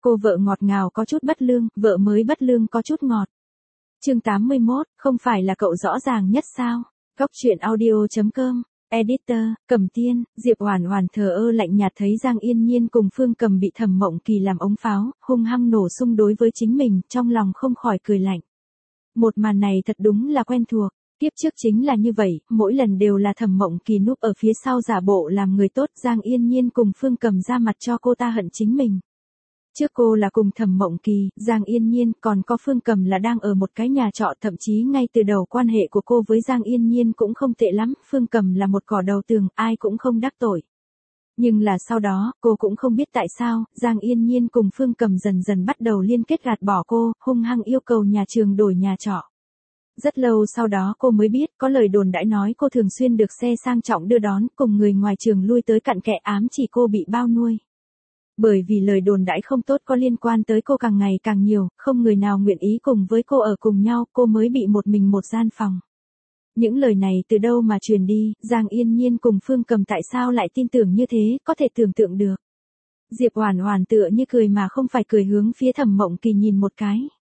Cô vợ ngọt ngào có chút bất lương, vợ mới bất lương có chút ngọt. Chương 81, không phải là cậu rõ ràng nhất sao? Góc truyện audio.com, Editor, Cẩm Tiên. Diệp Oản Oản thờ ơ lạnh nhạt thấy Giang Yên Nhiên cùng Phương Cầm bị Thẩm Mộng Kỳ làm ống pháo, hung hăng nổ xung đối với chính mình, trong lòng không khỏi cười lạnh. Một màn này thật đúng là quen thuộc. Tiếp trước chính là như vậy, mỗi lần đều là Thẩm Mộng Kỳ núp ở phía sau giả bộ làm người tốt, Giang Yên Nhiên cùng Phương Cầm ra mặt cho cô ta hận chính mình. Trước cô là cùng Thẩm Mộng Kỳ, Giang Yên Nhiên, còn có Phương Cầm là đang ở một cái nhà trọ, thậm chí ngay từ đầu quan hệ của cô với Giang Yên Nhiên cũng không tệ lắm, Phương Cầm là một cỏ đầu tường, ai cũng không đắc tội. Nhưng là sau đó, cô cũng không biết tại sao, Giang Yên Nhiên cùng Phương Cầm dần dần bắt đầu liên kết gạt bỏ cô, hung hăng yêu cầu nhà trường đổi nhà trọ. Rất lâu sau đó cô mới biết, có lời đồn đãi nói cô thường xuyên được xe sang trọng đưa đón, cùng người ngoài trường lui tới cặn kẽ ám chỉ cô bị bao nuôi. Bởi vì lời đồn đãi không tốt có liên quan tới cô càng ngày càng nhiều, không người nào nguyện ý cùng với cô ở cùng nhau, cô mới bị một mình một gian phòng. Những lời này từ đâu mà truyền đi, Giang Yên Nhiên cùng Phương Cầm tại sao lại tin tưởng như thế, có thể tưởng tượng được. Diệp Oản Oản tựa như cười mà không phải cười hướng phía Thẩm Mộng Kỳ nhìn một cái.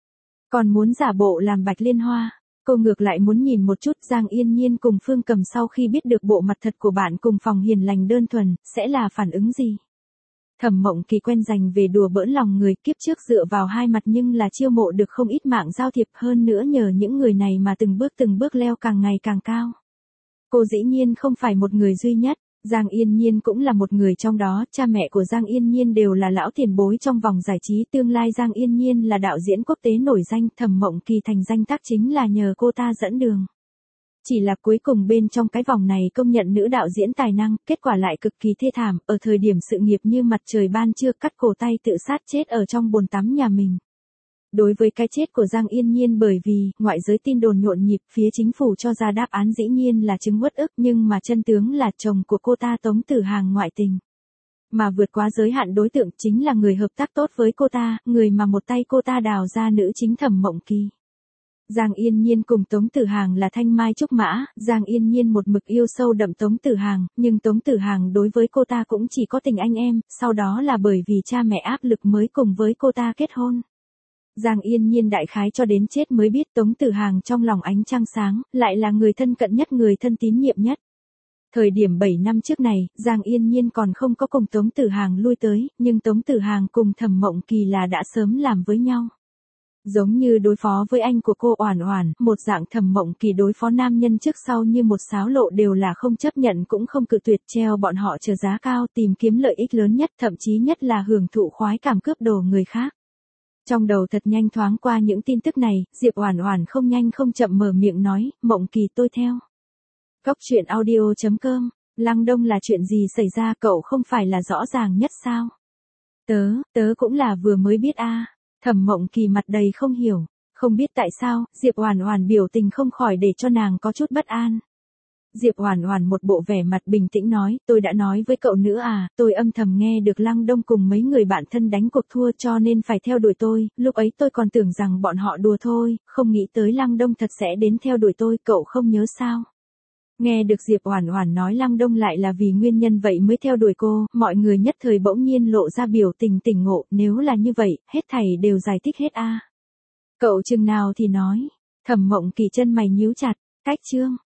Còn muốn giả bộ làm Bạch Liên Hoa. Cô ngược lại muốn nhìn một chút Giang Yên Nhiên cùng Phương Cầm sau khi biết được bộ mặt thật của bạn cùng phòng hiền lành đơn thuần, sẽ là phản ứng gì. Thẩm Mộng Kỳ quen dành về đùa bỡn lòng người, kiếp trước dựa vào hai mặt nhưng là chiêu mộ được không ít mạng giao thiệp, hơn nữa nhờ những người này mà từng bước leo càng ngày càng cao. Cô dĩ nhiên không phải một người duy nhất, Giang Yên Nhiên cũng là một người trong đó, cha mẹ của Giang Yên Nhiên đều là lão tiền bối trong vòng giải trí, tương lai Giang Yên Nhiên là đạo diễn quốc tế nổi danh, Thẩm Mộng Kỳ thành danh tác chính là nhờ cô ta dẫn đường. Chỉ là cuối cùng bên trong cái vòng này công nhận nữ đạo diễn tài năng, kết quả lại cực kỳ thê thảm, ở thời điểm sự nghiệp như mặt trời ban trưa, cắt cổ tay tự sát chết ở trong bồn tắm nhà mình. Đối với cái chết của Giang Yên Nhiên bởi vì, ngoại giới tin đồn nhộn nhịp, phía chính phủ cho ra đáp án dĩ nhiên là chứng uất ức, nhưng mà chân tướng là chồng của cô ta Tống Tử Hàng ngoại tình. Mà vượt quá giới hạn đối tượng chính là người hợp tác tốt với cô ta, người mà một tay cô ta đào ra nữ chính Thẩm Mộng Kỳ. Giang Yên Nhiên cùng Tống Tử Hàng là thanh mai trúc mã, Giang Yên Nhiên một mực yêu sâu đậm Tống Tử Hàng, nhưng Tống Tử Hàng đối với cô ta cũng chỉ có tình anh em, sau đó là bởi vì cha mẹ áp lực mới cùng với cô ta kết hôn. Giang Yên Nhiên đại khái cho đến chết mới biết Tống Tử Hàng trong lòng ánh trăng sáng, lại là người thân cận nhất, người thân tín nhiệm nhất. Thời điểm 7 năm trước này, Giang Yên Nhiên còn không có cùng Tống Tử Hàng lui tới, nhưng Tống Tử Hàng cùng Thẩm Mộng Kỳ là đã sớm làm với nhau. Giống như đối phó với anh của cô Oản Oản, một dạng Thẩm Mộng Kỳ đối phó nam nhân trước sau như một sáo lộ đều là không chấp nhận cũng không cự tuyệt, treo bọn họ chờ giá cao tìm kiếm lợi ích lớn nhất, thậm chí nhất là hưởng thụ khoái cảm cướp đồ người khác. Trong đầu thật nhanh thoáng qua những tin tức này, Diệp Oản Oản không nhanh không chậm mở miệng nói, Mộng Kỳ tôi theo. Góc truyện audio.com, Lăng Đông là chuyện gì xảy ra, cậu không phải là rõ ràng nhất sao? Tớ cũng là vừa mới biết a. Thẩm Mộng Kỳ mặt đầy không hiểu, không biết tại sao, Diệp Oản Oản biểu tình không khỏi để cho nàng có chút bất an. Diệp Oản Oản một bộ vẻ mặt bình tĩnh nói, tôi đã nói với cậu nữa à, tôi âm thầm nghe được Lăng Đông cùng mấy người bạn thân đánh cuộc thua cho nên phải theo đuổi tôi, lúc ấy tôi còn tưởng rằng bọn họ đùa thôi, không nghĩ tới Lăng Đông thật sẽ đến theo đuổi tôi, cậu không nhớ sao? Nghe được Diệp Oản Oản nói Lăng Đông lại là vì nguyên nhân vậy mới theo đuổi cô, mọi người nhất thời bỗng nhiên lộ ra biểu tình tỉnh ngộ, nếu là như vậy, hết thảy đều giải thích hết a. Cậu chừng nào thì nói, Thẩm Mộng Kỳ chân mày nhíu chặt, cách chương